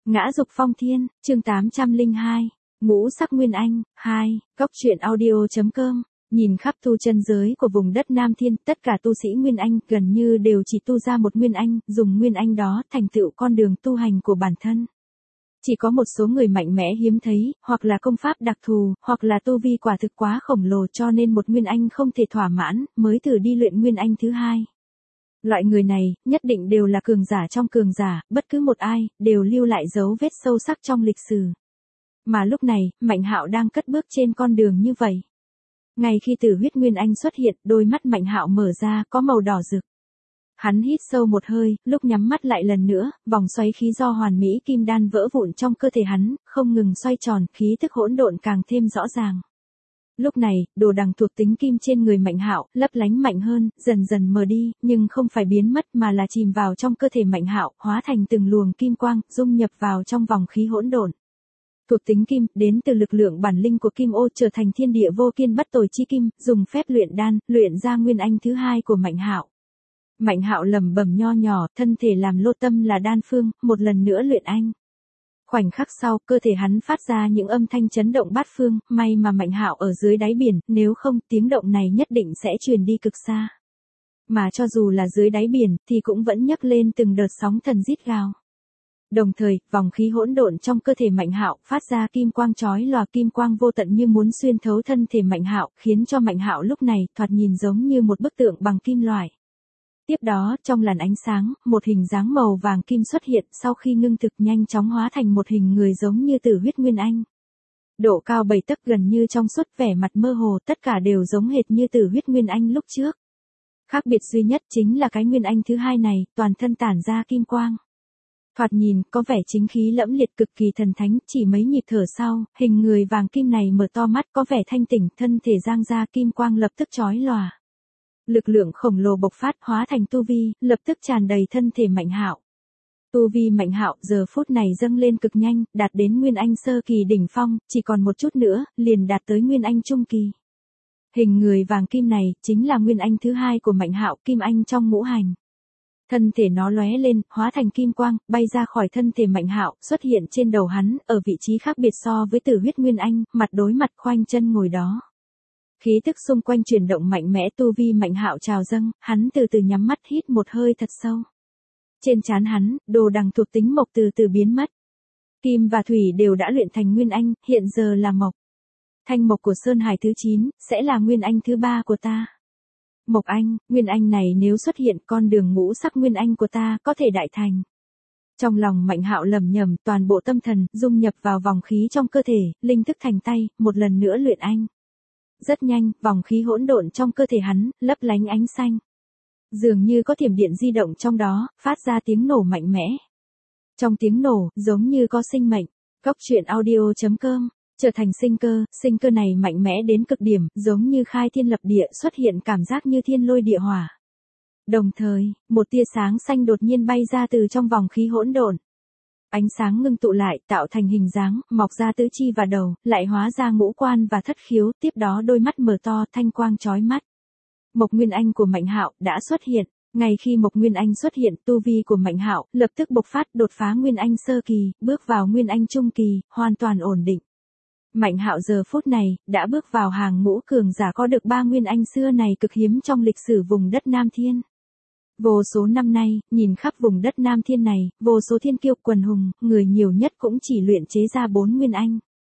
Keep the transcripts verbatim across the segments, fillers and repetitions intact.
Ngã dục phong thiên, chương tám trăm lẻ hai, ngũ sắc nguyên anh, hai, góc truyện audio chấm com. Nhìn khắp tu chân giới của vùng đất Nam Thiên, tất cả tu sĩ Nguyên Anh gần như đều chỉ tu ra một Nguyên Anh, dùng Nguyên Anh đó thành tựu con đường tu hành của bản thân. Chỉ có một số người mạnh mẽ hiếm thấy, hoặc là công pháp đặc thù, hoặc là tu vi quả thực quá khổng lồ cho nên một Nguyên Anh không thể thỏa mãn, mới thử đi luyện Nguyên Anh thứ hai. Loại người này, nhất định đều là cường giả trong cường giả, bất cứ một ai, đều lưu lại dấu vết sâu sắc trong lịch sử. Mà lúc này, Mạnh Hạo đang cất bước trên con đường như vậy. Ngay khi Tử Huyết Nguyên Anh xuất hiện, đôi mắt Mạnh Hạo mở ra, có màu đỏ rực. Hắn hít sâu một hơi, lúc nhắm mắt lại lần nữa, vòng xoáy khí do hoàn mỹ kim đan vỡ vụn trong cơ thể hắn, không ngừng xoay tròn, khí tức hỗn độn càng thêm rõ ràng. Lúc này, đồ đằng thuộc tính kim trên người Mạnh Hạo, lấp lánh mạnh hơn, dần dần mờ đi, nhưng không phải biến mất mà là chìm vào trong cơ thể Mạnh Hạo, hóa thành từng luồng kim quang, dung nhập vào trong vòng khí hỗn độn. Thuộc tính kim, đến từ lực lượng bản linh của kim ô trở thành thiên địa vô kiên bất tồi chi kim, dùng phép luyện đan, luyện ra nguyên anh thứ hai của Mạnh Hạo. Mạnh Hạo lẩm bẩm nho nhỏ, thân thể làm lô tâm là đan phương, một lần nữa luyện anh. Khoảnh khắc sau, cơ thể hắn phát ra những âm thanh chấn động bát phương, may mà Mạnh Hạo ở dưới đáy biển, nếu không, tiếng động này nhất định sẽ truyền đi cực xa. Mà cho dù là dưới đáy biển, thì cũng vẫn nhấc lên từng đợt sóng thần rít gào. Đồng thời, vòng khí hỗn độn trong cơ thể Mạnh Hạo phát ra kim quang chói lòa, kim quang vô tận như muốn xuyên thấu thân thể Mạnh Hạo, khiến cho Mạnh Hạo lúc này thoạt nhìn giống như một bức tượng bằng kim loại. Tiếp đó, trong làn ánh sáng, một hình dáng màu vàng kim xuất hiện, sau khi ngưng thực nhanh chóng hóa thành một hình người giống như Tử Huyết Nguyên Anh. Độ cao bảy tấc, gần như trong suốt, vẻ mặt mơ hồ, tất cả đều giống hệt như Tử Huyết Nguyên Anh lúc trước. Khác biệt duy nhất chính là cái Nguyên Anh thứ hai này, toàn thân tản ra kim quang. Thoạt nhìn, có vẻ chính khí lẫm liệt, cực kỳ thần thánh, chỉ mấy nhịp thở sau, hình người vàng kim này mở to mắt, có vẻ thanh tỉnh, thân thể giang ra, kim quang lập tức chói lòa. Lực lượng khổng lồ bộc phát, hóa thành tu vi, lập tức tràn đầy thân thể Mạnh Hạo. Tu vi Mạnh Hạo giờ phút này dâng lên cực nhanh, đạt đến Nguyên Anh sơ kỳ đỉnh phong, chỉ còn một chút nữa, liền đạt tới Nguyên Anh trung kỳ. Hình người vàng kim này, chính là Nguyên Anh thứ hai của Mạnh Hạo, Kim Anh trong ngũ hành. Thân thể nó lóe lên, hóa thành kim quang, bay ra khỏi thân thể Mạnh Hạo, xuất hiện trên đầu hắn, ở vị trí khác biệt so với Tử Huyết Nguyên Anh, mặt đối mặt khoanh chân ngồi đó. Khí tức xung quanh chuyển động mạnh mẽ, tu vi Mạnh Hạo trào dâng, hắn từ từ nhắm mắt hít một hơi thật sâu. Trên trán hắn, đồ đằng thuộc tính mộc từ từ biến mất. Kim và thủy đều đã luyện thành Nguyên Anh, hiện giờ là mộc. Thanh mộc của Sơn Hải thứ chín, sẽ là Nguyên Anh thứ ba của ta. Mộc Anh, Nguyên Anh này nếu xuất hiện, con đường ngũ sắc Nguyên Anh của ta có thể đại thành. Trong lòng Mạnh Hạo lẩm nhẩm, toàn bộ tâm thần dung nhập vào vòng khí trong cơ thể, linh thức thành tay, một lần nữa luyện anh. Rất nhanh, vòng khí hỗn độn trong cơ thể hắn lấp lánh ánh xanh. Dường như có thiểm điện di động trong đó, phát ra tiếng nổ mạnh mẽ. Trong tiếng nổ, giống như có sinh mệnh. Góc truyện audio chấm com. Trở thành sinh cơ, sinh cơ này mạnh mẽ đến cực điểm, giống như khai thiên lập địa, xuất hiện cảm giác như thiên lôi địa hỏa. Đồng thời, một tia sáng xanh đột nhiên bay ra từ trong vòng khí hỗn độn. Ánh sáng ngưng tụ lại, tạo thành hình dáng, mọc ra tứ chi và đầu, lại hóa ra ngũ quan và thất khiếu, tiếp đó đôi mắt mở to, thanh quang chói mắt. Mộc Nguyên Anh của Mạnh Hạo đã xuất hiện. Ngay khi Mộc Nguyên Anh xuất hiện, tu vi của Mạnh Hạo lập tức bộc phát, đột phá Nguyên Anh sơ kỳ, bước vào Nguyên Anh trung kỳ, hoàn toàn ổn định. Mạnh Hạo giờ phút này, đã bước vào hàng ngũ cường giả có được ba Nguyên Anh xưa này cực hiếm trong lịch sử vùng đất Nam Thiên. Vô số năm nay, nhìn khắp vùng đất Nam Thiên này, vô số thiên kiêu quần hùng, người nhiều nhất cũng chỉ luyện chế ra bốn Nguyên Anh.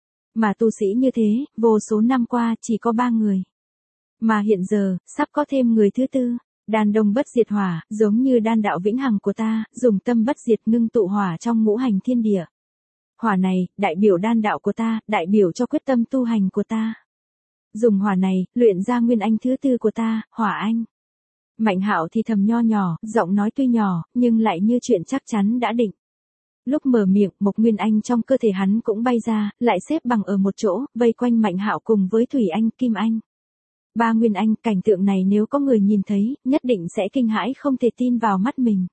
Mà tu sĩ như thế, vô số năm qua chỉ có ba người. Mà hiện giờ, sắp có thêm người thứ tư, đan đông bất diệt hỏa, giống như đan đạo vĩnh hằng của ta, dùng tâm bất diệt ngưng tụ hỏa trong ngũ hành thiên địa. Hỏa này, đại biểu đan đạo của ta, đại biểu cho quyết tâm tu hành của ta. Dùng hỏa này, luyện ra Nguyên Anh thứ tư của ta, Hỏa Anh. Mạnh Hạo thì thầm nho nhỏ, giọng nói tuy nhỏ, nhưng lại như chuyện chắc chắn đã định. Lúc mở miệng, Mộc Nguyên Anh trong cơ thể hắn cũng bay ra, lại xếp bằng ở một chỗ, vây quanh Mạnh Hạo cùng với Thủy Anh, Kim Anh. Ba Nguyên Anh, cảnh tượng này nếu có người nhìn thấy, nhất định sẽ kinh hãi không thể tin vào mắt mình.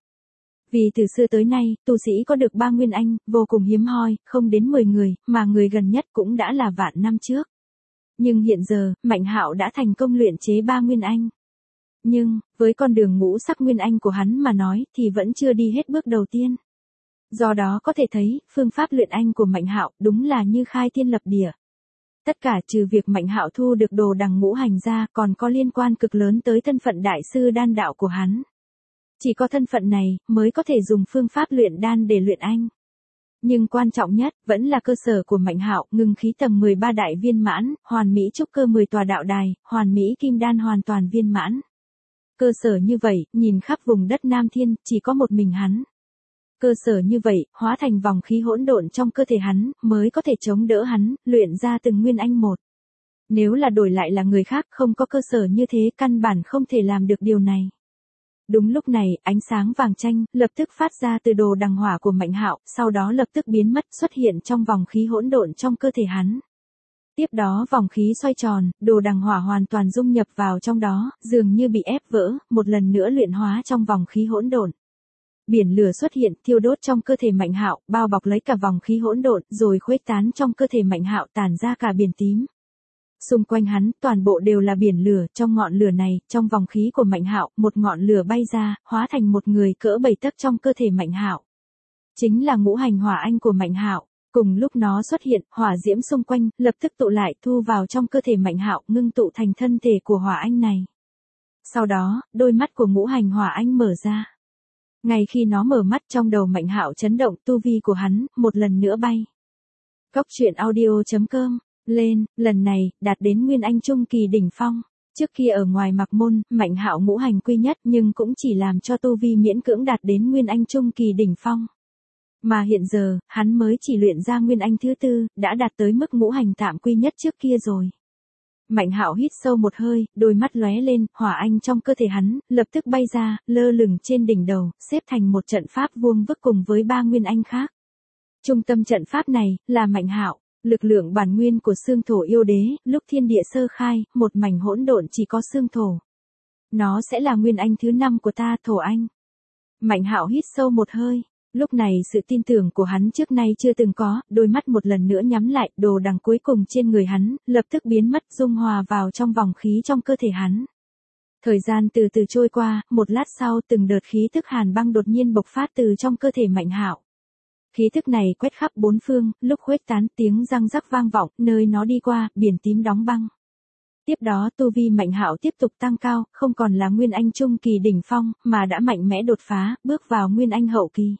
Vì từ xưa tới nay, tu sĩ có được ba Nguyên Anh, vô cùng hiếm hoi, không đến mười người, mà người gần nhất cũng đã là vạn năm trước. Nhưng hiện giờ, Mạnh Hạo đã thành công luyện chế ba Nguyên Anh. Nhưng, với con đường ngũ sắc Nguyên Anh của hắn mà nói, thì vẫn chưa đi hết bước đầu tiên. Do đó có thể thấy, phương pháp luyện anh của Mạnh Hạo đúng là như khai thiên lập địa. Tất cả trừ việc Mạnh Hạo thu được đồ đằng ngũ hành ra còn có liên quan cực lớn tới thân phận đại sư đan đạo của hắn. Chỉ có thân phận này mới có thể dùng phương pháp luyện đan để luyện anh. Nhưng quan trọng nhất vẫn là cơ sở của Mạnh Hạo, ngưng khí tầng mười ba đại viên mãn, hoàn mỹ trúc cơ mười tòa đạo đài, hoàn mỹ kim đan hoàn toàn viên mãn. Cơ sở như vậy, nhìn khắp vùng đất Nam Thiên, chỉ có một mình hắn. Cơ sở như vậy, hóa thành vòng khí hỗn độn trong cơ thể hắn, mới có thể chống đỡ hắn, luyện ra từng nguyên anh một. Nếu là đổi lại là người khác không có cơ sở như thế, căn bản không thể làm được điều này. Đúng lúc này, ánh sáng vàng chanh lập tức phát ra từ đồ đằng hỏa của Mạnh Hạo, sau đó lập tức biến mất, xuất hiện trong vòng khí hỗn độn trong cơ thể hắn. Tiếp đó vòng khí xoay tròn, đồ đằng hỏa hoàn toàn dung nhập vào trong đó, dường như bị ép vỡ, một lần nữa luyện hóa trong vòng khí hỗn độn. Biển lửa xuất hiện, thiêu đốt trong cơ thể Mạnh Hạo, bao bọc lấy cả vòng khí hỗn độn, rồi khuếch tán trong cơ thể Mạnh Hạo, tản ra cả biển tím. Xung quanh hắn, toàn bộ đều là biển lửa, trong ngọn lửa này, trong vòng khí của Mạnh Hạo, một ngọn lửa bay ra, hóa thành một người cỡ bảy tấc trong cơ thể Mạnh Hạo. Chính là ngũ hành hỏa anh của Mạnh Hạo. Cùng lúc nó xuất hiện, hỏa diễm xung quanh lập tức tụ lại, thu vào trong cơ thể Mạnh Hạo, ngưng tụ thành thân thể của hỏa anh này. Sau đó, đôi mắt của ngũ hành hỏa anh mở ra. Ngay khi nó mở mắt, trong đầu Mạnh Hạo chấn động, tu vi của hắn một lần nữa bay. Góc truyện audio chấm com lên, lần này đạt đến nguyên anh trung kỳ đỉnh phong. Trước kia ở ngoài Mạc Môn, Mạnh Hạo ngũ hành quy nhất nhưng cũng chỉ làm cho tu vi miễn cưỡng đạt đến nguyên anh trung kỳ đỉnh phong. Mà hiện giờ, hắn mới chỉ luyện ra nguyên anh thứ tư, đã đạt tới mức ngũ hành tạm quy nhất trước kia rồi. Mạnh Hạo hít sâu một hơi, đôi mắt lóe lên, hỏa anh trong cơ thể hắn lập tức bay ra, lơ lửng trên đỉnh đầu, xếp thành một trận pháp vuông vức cùng với ba nguyên anh khác. Trung tâm trận pháp này là Mạnh Hạo, lực lượng bản nguyên của xương thổ yêu đế, lúc thiên địa sơ khai, một mảnh hỗn độn chỉ có xương thổ. Nó sẽ là nguyên anh thứ năm của ta, thổ anh. Mạnh Hạo hít sâu một hơi. Lúc này sự tin tưởng của hắn trước nay chưa từng có, đôi mắt một lần nữa nhắm lại, đồ đằng cuối cùng trên người hắn, lập tức biến mất, dung hòa vào trong vòng khí trong cơ thể hắn. Thời gian từ từ trôi qua, một lát sau từng đợt khí tức hàn băng đột nhiên bộc phát từ trong cơ thể Mạnh Hạo. Khí tức này quét khắp bốn phương, lúc khuếch tán tiếng răng rắc vang vọng, nơi nó đi qua, biển tím đóng băng. Tiếp đó tu vi Mạnh Hạo tiếp tục tăng cao, không còn là nguyên anh trung kỳ đỉnh phong, mà đã mạnh mẽ đột phá, bước vào nguyên anh hậu kỳ.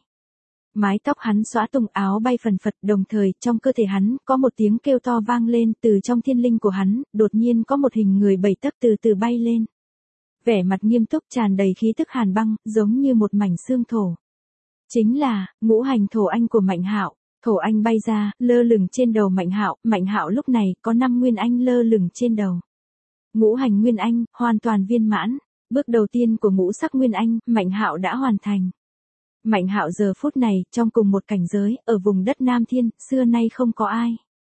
Mái tóc hắn xõa tung, áo bay phần phật, đồng thời trong cơ thể hắn có một tiếng kêu to vang lên, từ trong thiên linh của hắn, đột nhiên có một hình người bảy tấc từ từ bay lên. Vẻ mặt nghiêm túc tràn đầy khí tức hàn băng, giống như một mảnh xương thổ. Chính là ngũ hành thổ anh của Mạnh Hạo. Thổ anh bay ra, lơ lửng trên đầu Mạnh Hạo, Mạnh Hạo lúc này có năm nguyên anh lơ lửng trên đầu. Ngũ hành nguyên anh hoàn toàn viên mãn, bước đầu tiên của ngũ sắc nguyên anh, Mạnh Hạo đã hoàn thành. Mạnh Hạo giờ phút này, trong cùng một cảnh giới, ở vùng đất Nam Thiên, xưa nay không có ai.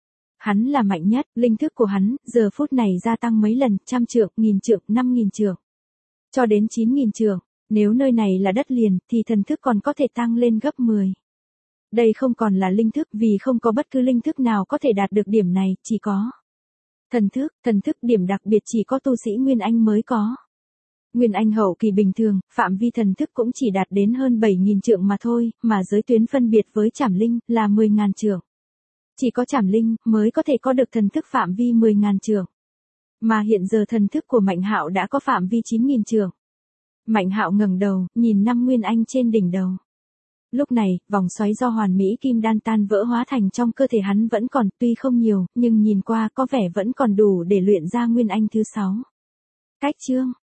Hắn là mạnh nhất, linh thức của hắn, giờ phút này gia tăng mấy lần, trăm trượng, nghìn trượng, năm nghìn trượng. Cho đến chín nghìn trượng, nếu nơi này là đất liền, thì thần thức còn có thể tăng lên gấp mười. Đây không còn là linh thức, vì không có bất cứ linh thức nào có thể đạt được điểm này, chỉ có thần thức, thần thức điểm đặc biệt chỉ có tu sĩ Nguyên Anh mới có. Nguyên Anh hậu kỳ bình thường, phạm vi thần thức cũng chỉ đạt đến hơn bảy nghìn trượng mà thôi, mà giới tuyến phân biệt với Trảm Linh là mười nghìn trượng. Chỉ có Trảm Linh mới có thể có được thần thức phạm vi mười nghìn trượng. Mà hiện giờ thần thức của Mạnh Hạo đã có phạm vi chín nghìn trượng. Mạnh Hạo ngẩng đầu, nhìn năm nguyên anh trên đỉnh đầu. Lúc này, vòng xoáy do hoàn mỹ kim đan tan vỡ hóa thành trong cơ thể hắn vẫn còn, tuy không nhiều, nhưng nhìn qua có vẻ vẫn còn đủ để luyện ra nguyên anh thứ sáu. Cách chương